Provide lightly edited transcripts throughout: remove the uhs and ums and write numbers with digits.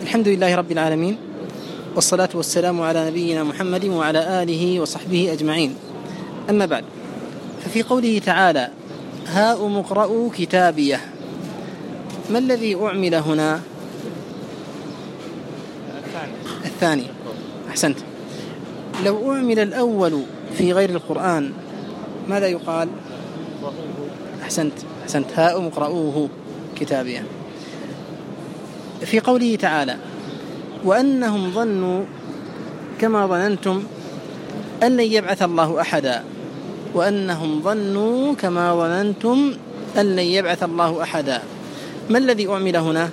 الحمد لله رب العالمين، والصلاة والسلام على نبينا محمد وعلى آله وصحبه أجمعين. أما بعد، ففي قوله تعالى: هاؤم اقرءوا كتابيه، ما الذي أعمل هنا؟ الثاني. أحسنت. لو أعمل الأول في غير القرآن ماذا يقال؟ أحسنت. هاؤم اقرءوه كتابيه. في قوله تعالى: وأنهم ظنوا كما ظننتم أن لن يبعث الله أحدا، وأنهم ظنوا كما ظننتم أن لن يبعث الله أحدا، ما الذي أعمل هنا؟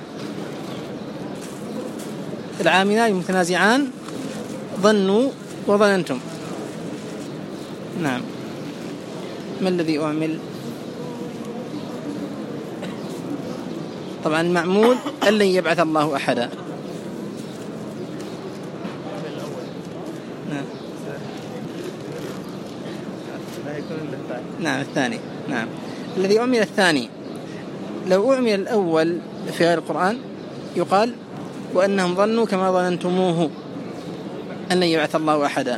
العاملان متنازعان، ظنوا وظننتم. نعم، ما الذي أعمل؟ طبعا المعمول أن لن يبعث الله أحدا. نعم الثاني. نعم، الذي أعمل الثاني. لو أعمل الأول في غير القرآن يقال: وأنهم ظنوا كما ظننتموه أن لن يبعث الله أحدا.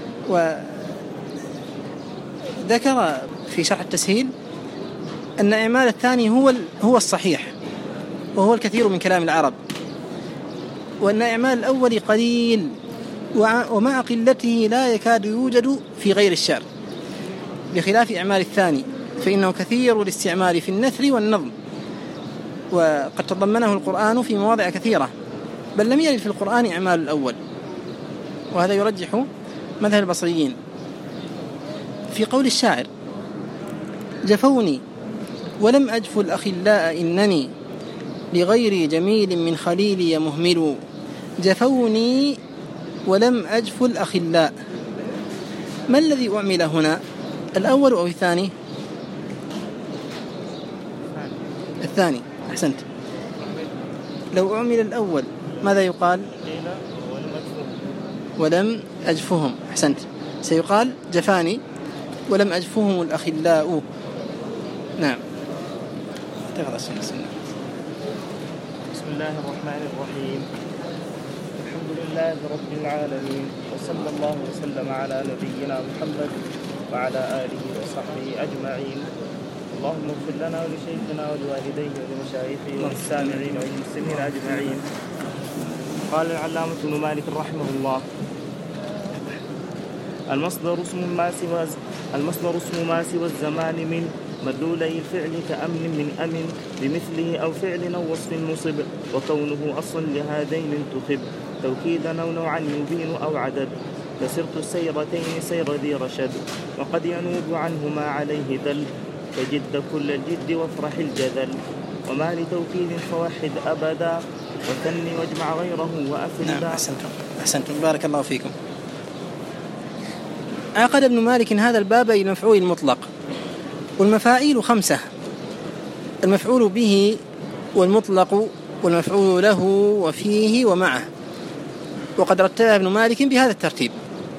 وذكر في شرح التسهيل أن إعمال الثاني هو الصحيح، وهو الكثير من كلام العرب، وأن إعمال الأول قليل، ومع قلته لا يكاد يوجد في غير الشعر، بخلاف إعمال الثاني فإنه كثير الاستعمال في النثر والنظم، وقد تضمنه القرآن في مواضع كثيرة، بل لم يرد في القرآن إعمال الأول، وهذا يرجح مذهب البصريين. في قول الشاعر: جفوني ولم أجف الأخلاء إنني لغير جميل من خليلي مهمل. جفوني ولم أجف الأخلاء، ما الذي أعمل هنا؟ الأول أو الثاني؟ الثاني. أحسنت. لو أعمل الأول ماذا يقال؟ ولم أجفهم. أحسنت. سيقال: جفاني ولم أجفهم الأخلاء. نعم. بسم الله الرحمن الرحيم. الحمد لله رب العالمين، وصلى الله وسلم على نبينا محمد وعلى آله وصحبه أجمعين. اللهم اغفر لنا ولشيخنا ولوالديه ولمشايخه وللسامعين وللمسلمين أجمعين. قال العلامة ابن مالك رحمه الله: المصدر اسم ما سوى الزمان من مدلولي الفعل كأمن من أمن بمثله أو فعل أو وصف نصب، وكونه أصل لهذين انتخب توكيدا أو نوعا يبين أو عدد. فسرت السيرتين سير ذي رشد، وقد ينوب عنهما عليه دل، فجد كل الجد وافرح الجدل. وما لتوكيد فوحد أبدا، وثني واجمع غيره وأفردا. نعم. أحسنتم. بارك الله فيكم. عقد ابن مالك هذا الباب إلى المفعول المطلق، والمفاعيل 5: المفعول به والمطلق والمفعول له وفيه ومعه، وقد رتبها ابن مالك بهذا الترتيب.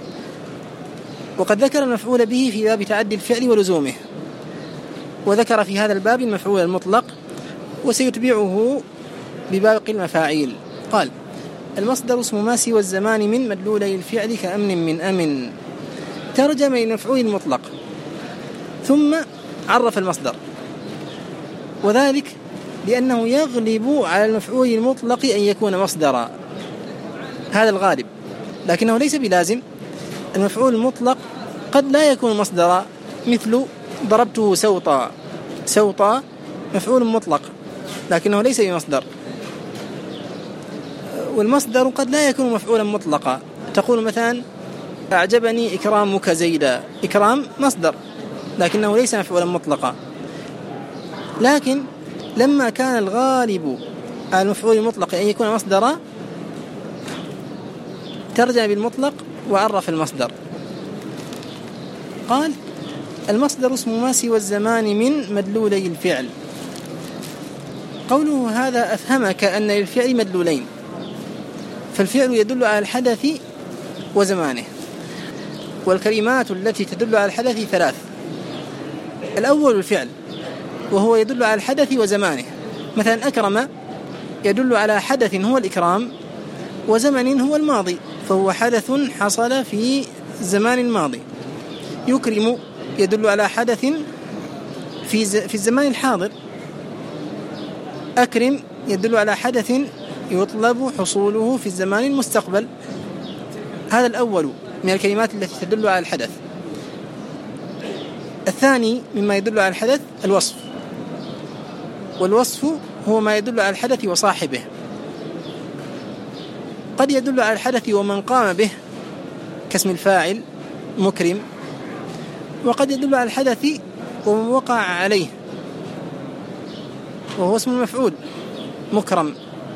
وقد ذكر المفعول به في باب تعدي الفعل ولزومه، وذكر في هذا الباب المفعول المطلق، وسيتبعه بباقي المفاعيل. قال: المصدر اسم ما سوى الزمان من مدلولي الفعل كأمن من أمن. ترجم المفعول المطلق ثم عرف المصدر، وذلك لأنه يغلب على المفعول المطلق أن يكون مصدرا، هذا الغالب، لكنه ليس بلازم. المفعول المطلق قد لا يكون مصدرا، مثل ضربته سوطا. سوطا مفعول مطلق لكنه ليس بمصدر. والمصدر قد لا يكون مفعولا مطلقا، تقول مثلا: أعجبني إكرامك زيدا. إكرام مصدر لكنه ليس مفعولا مطلقا. لكن لما كان الغالب على المفعول المطلق أن يكون مصدرا، ترجم بالمطلق وعرف المصدر. قال: المصدر اسم ما سوى الزمان من مدلولي الفعل. قوله هذا أفهمك أن للفعل مدلولين، فالفعل يدل على الحدث وزمانه، والكلمات التي تدل على الحدث 3: الأول الفعل، وهو يدل على الحدث وزمانه، مثلا أكرم يدل على حدث هو الإكرام، وزمن هو الماضي، فهو حدث حصل في الزمان الماضي. يكرم يدل على حدث في الزمان الحاضر. أكرم يدل على حدث يطلب حصوله في الزمان المستقبل. هذا الأول من الكلمات التي تدل على الحدث. الثاني مما يدل على الحدث الوصف، والوصف هو ما يدل على الحدث وصاحبه. قد يدل على الحدث ومن قام به كاسم الفاعل مكرم، وقد يدل على الحدث ومن وقع عليه وهو اسم المفعول مكرم.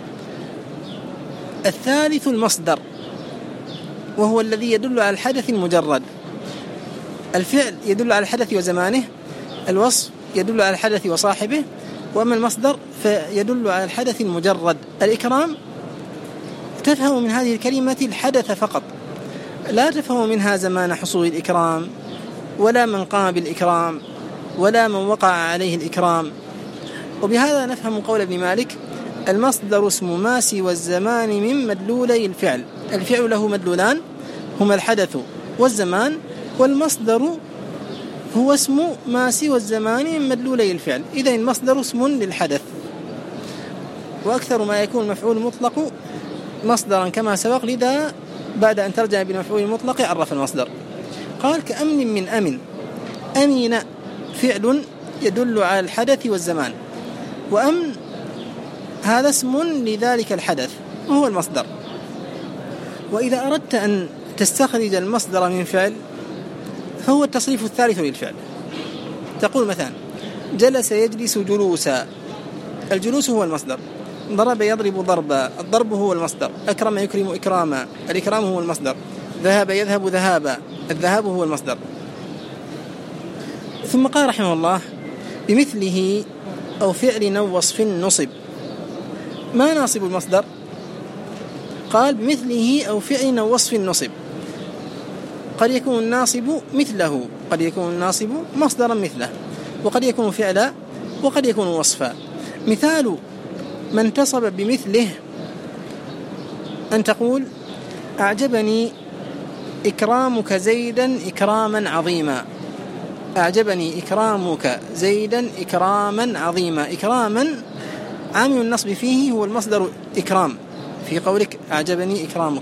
الثالث المصدر، وهو الذي يدل على الحدث المجرد. الفعل يدل على الحدث وزمانه، الوصف يدل على الحدث وصاحبه، وأما المصدر فيدل على الحدث المجرد. الإكرام تفهم من هذه الكلمة الحدث فقط، لا تفهم منها زمان حصول الإكرام، ولا من قام بالإكرام، ولا من وقع عليه الإكرام. وبهذا نفهم قول ابن مالك: المصدر اسم ما سوى الزمان من مدلولي الفعل. الفعل له مدلولان هما الحدث والزمان، والمصدر هو اسم ما سوى الزمان من مدلولي الفعل. إذن المصدر اسم للحدث، وأكثر ما يكون مفعول مطلق مصدرا كما سبق، لذا بعد أن ترجع بالمفعول المطلق عرف المصدر. قال: كأمن من أمن. أمن فعل يدل على الحدث والزمان، وأمن هذا اسم لذلك الحدث وهو المصدر. وإذا أردت أن تستخرج المصدر من فعل فهو التصريف الثالث للفعل. تقول مثلا: جلس يجلس جلوسا، الجلوس هو المصدر. ضرب يضرب ضربا، الضرب هو المصدر. أكرم يكرم إكراما، الإكرام هو المصدر. ذهب يذهب ذهابا، الذهاب هو المصدر. ثم قال رحمه الله: بمثله أو فعل أو وصف نصب. ما ناصب المصدر؟ قال: بمثله أو فعل أو وصف نصب. قد يكون الناصب مثله، قد يكون الناصب مصدرا مثله، وقد يكون فعلا، وقد يكون وصفا. مثال ما انتصب بمثله أن تقول: أعجبني إكرامك زيدا إكراما عظيما. أعجبني إكرامك زيدا إكراما عظيما. إكراما عامل النصب فيه هو المصدر إكرام في قولك أعجبني إكرامك.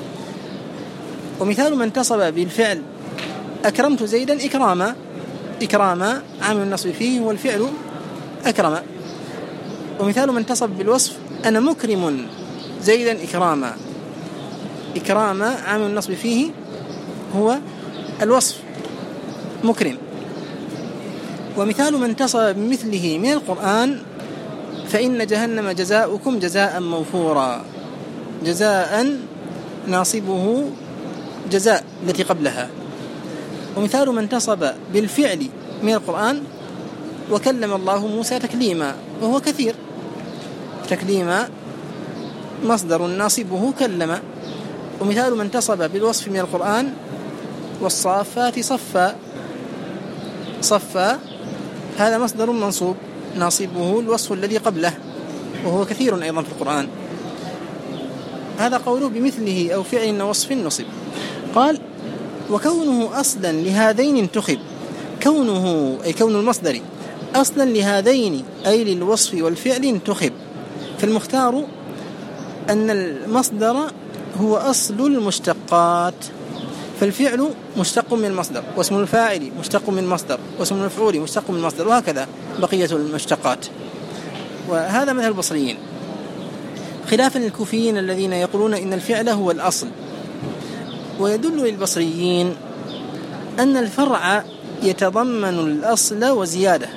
ومثال ما انتصب بالفعل أكرمت زيدا إكراما، إكراما عامل النصب فيه هو الفعل أكرم. ومثال ما انتصب بالوصف أنا مكرم زيدا إكراما، إكراما عامل النصب فيه هو الوصف مكرم. ومثال ما انتصب بمثله من القرآن فإن جهنم جزاؤكم جزاء موفورا. جزاء ناصبه جزاء التي قبلها. ومثال ما انتصب بالفعل من القرآن وكلم الله موسى تكليما، وهو كثير. تكليما مصدر ناصبه كلم. ومثال ما انتصب بالوصف من القرآن والصافات صفا، صفا هذا مصدر منصوب ناصبه الوصف الذي قبله، وهو كثير أيضا في القرآن. هذا قوله بمثله أو فعل وصف نصب. قال: وكونه أصلا لهذين انتخب. كونه أي كون المصدر أصلا لهذين أي للوصف والفعل انتخب. فالمختار أن المصدر هو أصل المشتقات، فالفعل مشتق من المصدر، واسم الفاعل مشتق من المصدر، واسم المفعول مشتق من المصدر، وهكذا بقية المشتقات. وهذا مثل البصريين، خلافا للكوفيين الذين يقولون إن الفعل هو الأصل. ويدل للبصريين أن الفرع يتضمن الأصل وزيادة،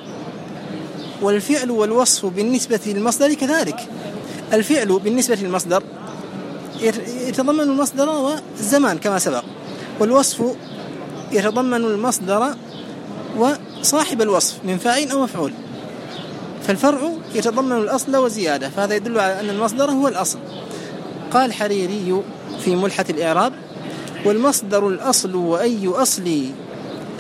والفعل والوصف بالنسبة للمصدر كذلك. الفعل بالنسبة للمصدر يتضمن المصدر والزمان كما سبق، والوصف يتضمن المصدر وصاحب الوصف من فاعل أو مفعول. فالفرع يتضمن الأصل وزيادة، فهذا يدل على أن المصدر هو الأصل. قال حريري في ملحة الإعراب: والمصدر الأصل وأي أصل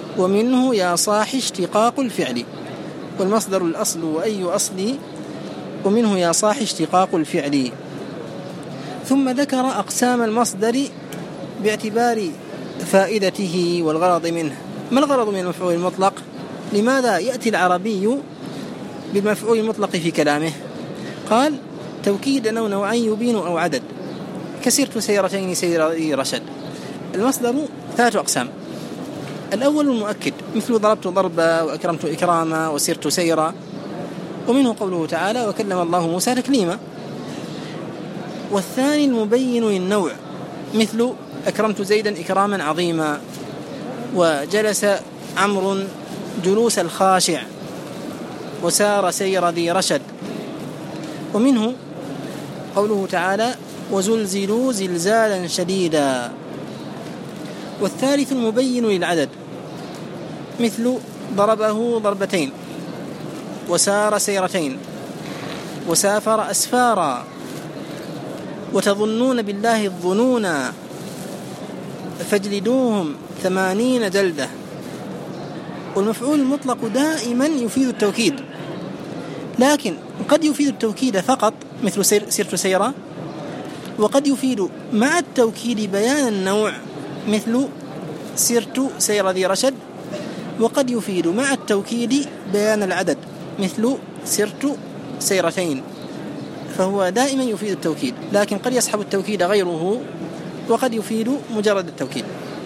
ومنه يا صاح اشتقاق الفعل. والمصدر الأصل وأي أصل ومنه يا صاح اشتقاق الفعل. ثم ذكر أقسام المصدر باعتبار فائدته والغرض منه. ما الغرض من المفعول المطلق؟ لماذا يأتي العربي بالمفعول المطلق في كلامه؟ قال توكيد نوعين يبين أو عدد، كسرت سيرتين سير رشد. المصدر 3 أقسام. الأول المؤكد، مثل ضربت ضربا وأكرمت إكراما وسرت سيرا، ومنه قوله تعالى وكلم الله موسى تكليما. والثاني المبين للنوع، مثل أكرمت زيدا إكراما عظيما، وجلس عمرو جلوس الخاشع، وسار سير ذي رشد. ومنه قوله تعالى وزلزلوا زلزالا شديدا. والثالث المبين للعدد، مثل ضربه ضربتين، وسار سيرتين، وسافر أسفارا، وتظنون بالله الظنونا، فاجلدوهم 80 جلدة. والمفعول المطلق دائما يفيد التوكيد، لكن قد يفيد التوكيد فقط، مثل سرت سيرا، وقد يفيد مع التوكيد بيان النوع، مثل سرت سير ذي رشد، وقد يفيد مع التوكيد بيان العدد، مثل سرت سيرتين. فهو دائما يفيد التوكيد، لكن قد يصحب التوكيد غيره، وقد يفيد مجرد التوكيد.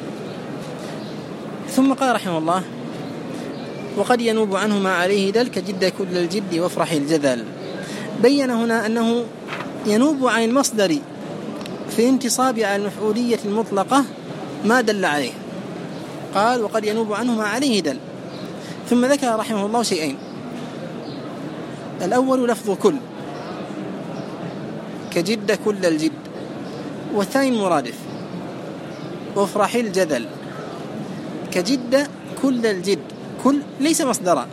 ثم قال رحمه الله وقد ينوب عنه ما عليه دل كجد كل الجد وافرح الجذل. بين هنا أنه ينوب عن المصدر في انتصاب على المفعولية المطلقة ما دل عليه. قال وقد ينوب عنه ما عليه دل. ثم ذكر رحمه الله شيئين: الأول لفظ كل كجد كل الجد، والثاني المرادف وافرح الجذل كجد كل الجد. كل ليس مصدرا،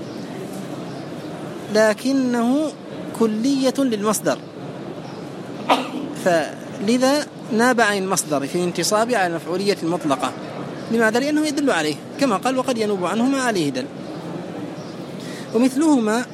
لكنه كلية للمصدر، فلذا ناب عن المصدر في الانتصاب على المفعولية المطلقة. لماذا؟ لأنه يدل عليه، كما قال وقد ينوب عنه ما عليه دل. ومثلهما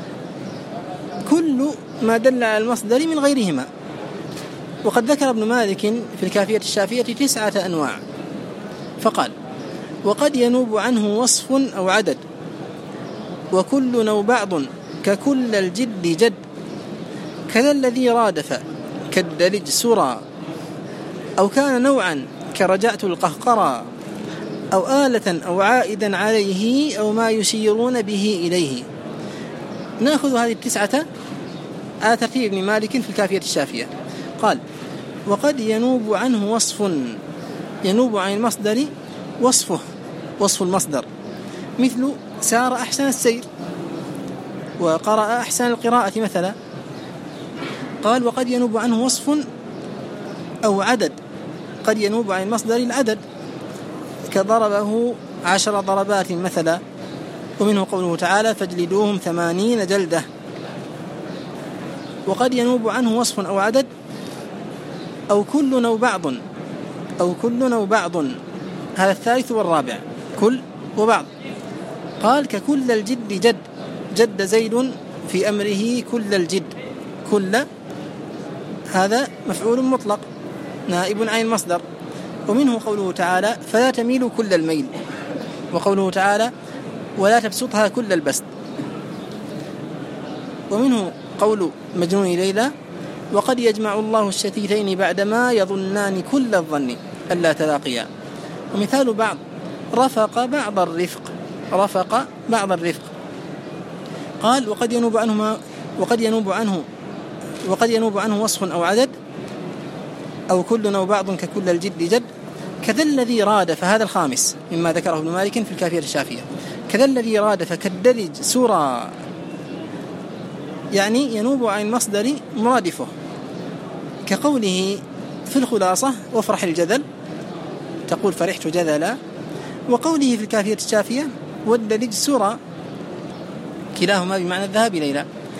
كل ما دل على المصدر من غيرهما. وقد ذكر ابن مالك في الكافية الشافية 9 أنواع، فقال وقد ينوب عنه وصف أو عدد، وكل أو بعض ككل الجد جد، كذا الذي رادف كالدلج سرى، أو كان نوعا كرجعت القهقرى، أو آلة أو عائدا عليه، أو ما يشيرون به إليه. نأخذ هذه 9 على ترتيب ابن مالك في الكافية الشافية. قال وقد ينوب عنه وصف، ينوب عن المصدر وصفه، وصف المصدر، مثل سار أحسن السير، وقرأ أحسن القراءة مثلا. قال وقد ينوب عنه وصف أو عدد، قد ينوب عن المصدر العدد، كضربه 10 ضربات مثلا. ومنه قوله تعالى فاجلدوهم 80 جلدة. وقد ينوب عنه وصف أو عدد، أو كل أو بعض، أو كل أو بعض، هذا الثالث والرابع، كل وبعض. قال ككل الجد جد، جد زيد في أمره كل الجد. كل هذا مفعول مطلق نائب عن المصدر. ومنه قوله تعالى فلا تميلوا كل الميل، وقوله تعالى ولا تبسطها كل البسط. ومنه قول مجنون ليلى وقد يجمع الله الشتيتين بعدما يظنان كل الظن ألا تلاقيا. ومثال بعض رفق بعض الرفق، رفق بعض الرفق. قال وقد ينوب عنه وقد ينوب عنه وصف أو عدد، أو كل أو بعض ككل الجد جد، كذا الذي رادف، هذا الخامس مما ذكره ابن مالك في الكافية الشافية، كذا الذي رادف كالدلج سورة، يعني ينوب عن المصدر مرادفه، كقوله في الخلاصة وافرح الجذل، تقول فرحت جذلا. وقوله في الكافية الشافية والدلج سورة، كلاهما بمعنى الذهاب إلينا.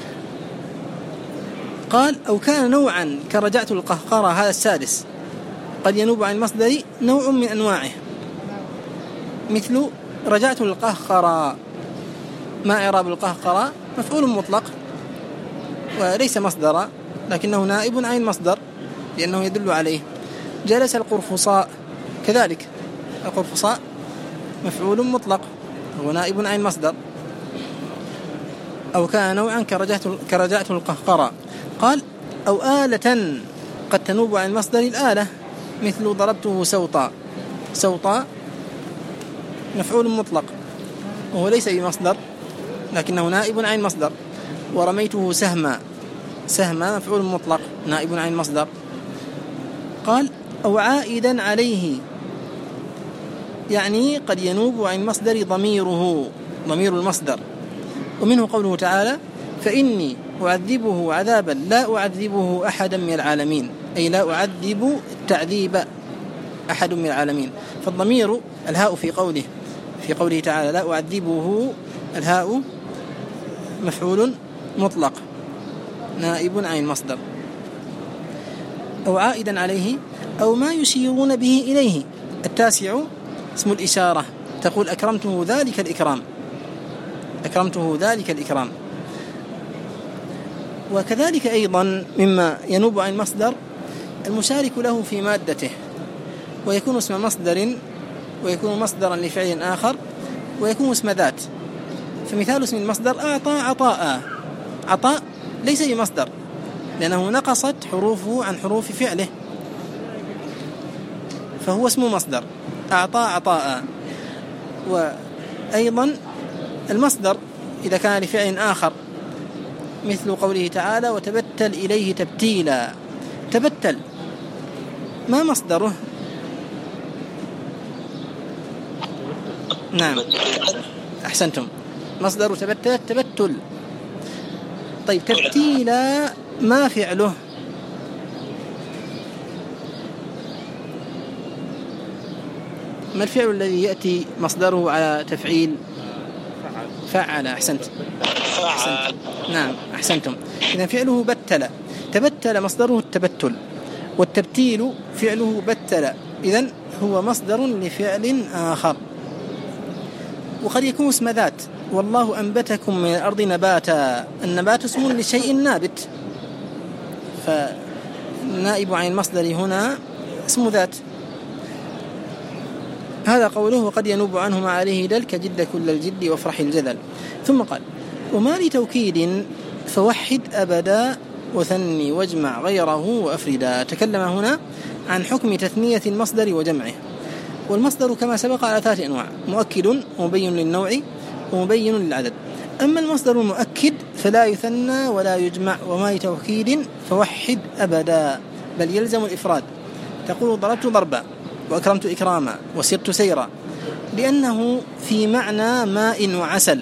قال أو كان نوعا كرجعت القهقرى، هذا السادس، قد ينوب عن المصدر نوع من أنواعه، مثل رجعت القهقرى. ما إعراب القهقرى؟ مفعول مطلق وليس مصدرا لكنه نائب عن المصدر لأنه يدل عليه. جلس القرفصاء كذلك، القرفصاء مفعول مطلق هو نائب عن المصدر. أو كان نوعا كرجعت القهقرة. قال أو آلة قد تنوب عن مصدر الآلة مثل ضربته سوطا. سوطا مفعول مطلق وهو ليس بمصدر لكنه نائب عن المصدر. ورميته سهما. سهما مفعول مطلق نائب عن المصدر. قال أو عائدا عليه يعني قد ينوب عن مصدر ضميره، ضمير المصدر. ومنه قوله تعالى فإني أعذبه عذابا لا أعذبه أحدا من العالمين، أي لا أعذب التعذيب أحد من العالمين. فالضمير الهاء في قوله تعالى لا أعذبه، الهاء مفعول مطلق نائب عن المصدر. أو عائدا عليه أو ما يشيرون به إليه. التاسع اسم الإشارة، تقول أكرمته ذلك الإكرام، أكرمته ذلك الإكرام. وكذلك أيضا مما ينوب عن المصدر المشارك له في مادته، ويكون اسم مصدر ويكون مصدرا لفعل آخر ويكون اسم ذات. فمثال اسم المصدر أعطى عطاء. عطاء ليس بمصدر لأنه نقصت حروفه عن حروف فعله فهو اسم مصدر أعطى عطاء. وأيضا المصدر إذا كان لفعل آخر مثل قوله تعالى وتبتل إليه تبتيلا. تبتل ما مصدره؟ نعم أحسنتم، مصدر تبتل تبتل. طيب تبتيلا ما فعله؟ ما الفعل الذي يأتي مصدره على تفعيل؟ فعل. أحسنت. نعم أحسنتم. إذا فعله بتل. تبتل مصدره التبتل، والتبتيل فعله بتل، إذن هو مصدر لفعل آخر. وقد يكون اسم ذات، والله أنبتكم من الأرض نباتا. النبات اسم لشيء نابت، فالنائب عن المصدر هنا اسم ذات. هذا قوله وقد ينوب عنه ما عليه دل كجد كل الجد وافرح الجدل. ثم قال وما لتوكيد فوحد أبدا وثني واجمع غيره وأفردا. تكلم هنا عن حكم تثنية المصدر وجمعه. والمصدر كما سبق على 3 أنواع: مؤكد ومبين للنوع ومبين للعدد. أما المصدر المؤكد فلا يثنى ولا يجمع. وما لتوكيد فوحد أبدا، بل يلزم الإفراد. تقول ضربت ضربا وأكرمت إكراما وسرت سيرا، لأنه في معنى ماء وعسل.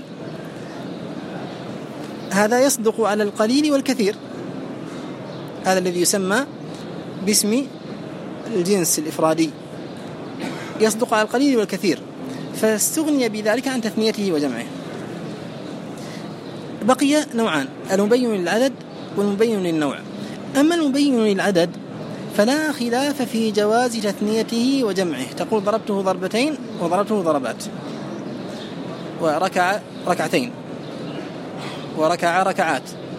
هذا يصدق على القليل والكثير، هذا الذي يسمى باسم الجنس الإفرادي، يصدق على القليل والكثير، فاستغني بذلك عن تثنيته وجمعه. بقي نوعان: المبين للعدد والمبين للنوع. أما المبين للعدد فلا خلاف في جواز تثنيته وجمعه. تقول ضربته ضربتين وضربته ضربات، وركع ركعتين، وركع ركعات.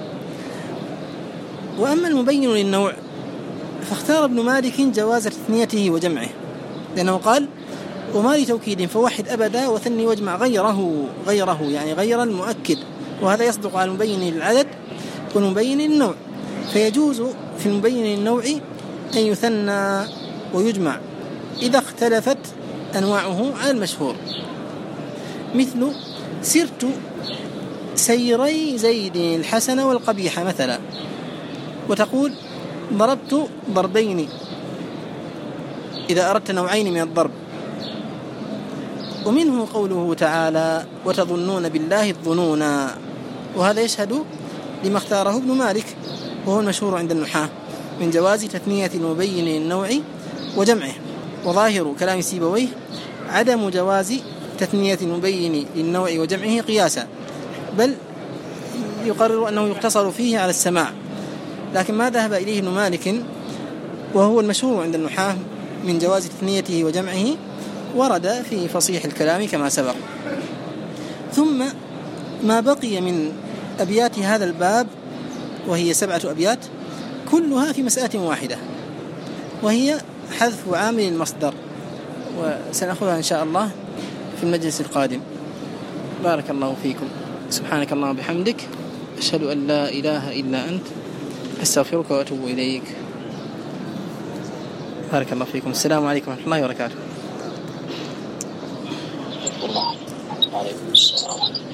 وأما المبين للنوع فاختار ابن مالك جواز تثنيته وجمعه، لأنه قال وما لتوكيد فوحد أبدا وثني واجمع غيره يعني غير المؤكد. وهذا يصدق على المبين للعدد والمبين للنوع. فيجوز في المبين للنوع أن يثنى ويجمع إذا اختلفت أنواعه على المشهور، مثل سرت سيري زيد الحسن والقبيح مثلا، وتقول ضربت ضربين إذا أردت نوعين من الضرب. ومنه قوله تعالى وتظنون بالله الظنونا، وهذا يشهد لما اختاره ابن مالك وهو المشهور عند النحاة من جواز تثنية المبين للنوع وجمعه. وظاهر كلام سيبويه عدم جواز تثنية المبين للنوع وجمعه قياسا، بل يقرر أنه يقتصر فيه على السماع. لكن ما ذهب إليه ابن مالك وهو المشهور عند النحاة من جواز تثنيته وجمعه ورد في فصيح الكلام كما سبق. ثم ما بقي من أبيات هذا الباب وهي 7 أبيات كلها في مسألة واحدة، وهي حذف عامل المصدر، وسنأخذها إن شاء الله في المجلس القادم. بارك الله فيكم. سبحانك اللهم وبحمدك، أشهد أن لا إله إلا أنت، أستغفرك وأتوب إليك. بارك الله فيكم. السلام عليكم ورحمة الله وبركاته. وعليكم السلام.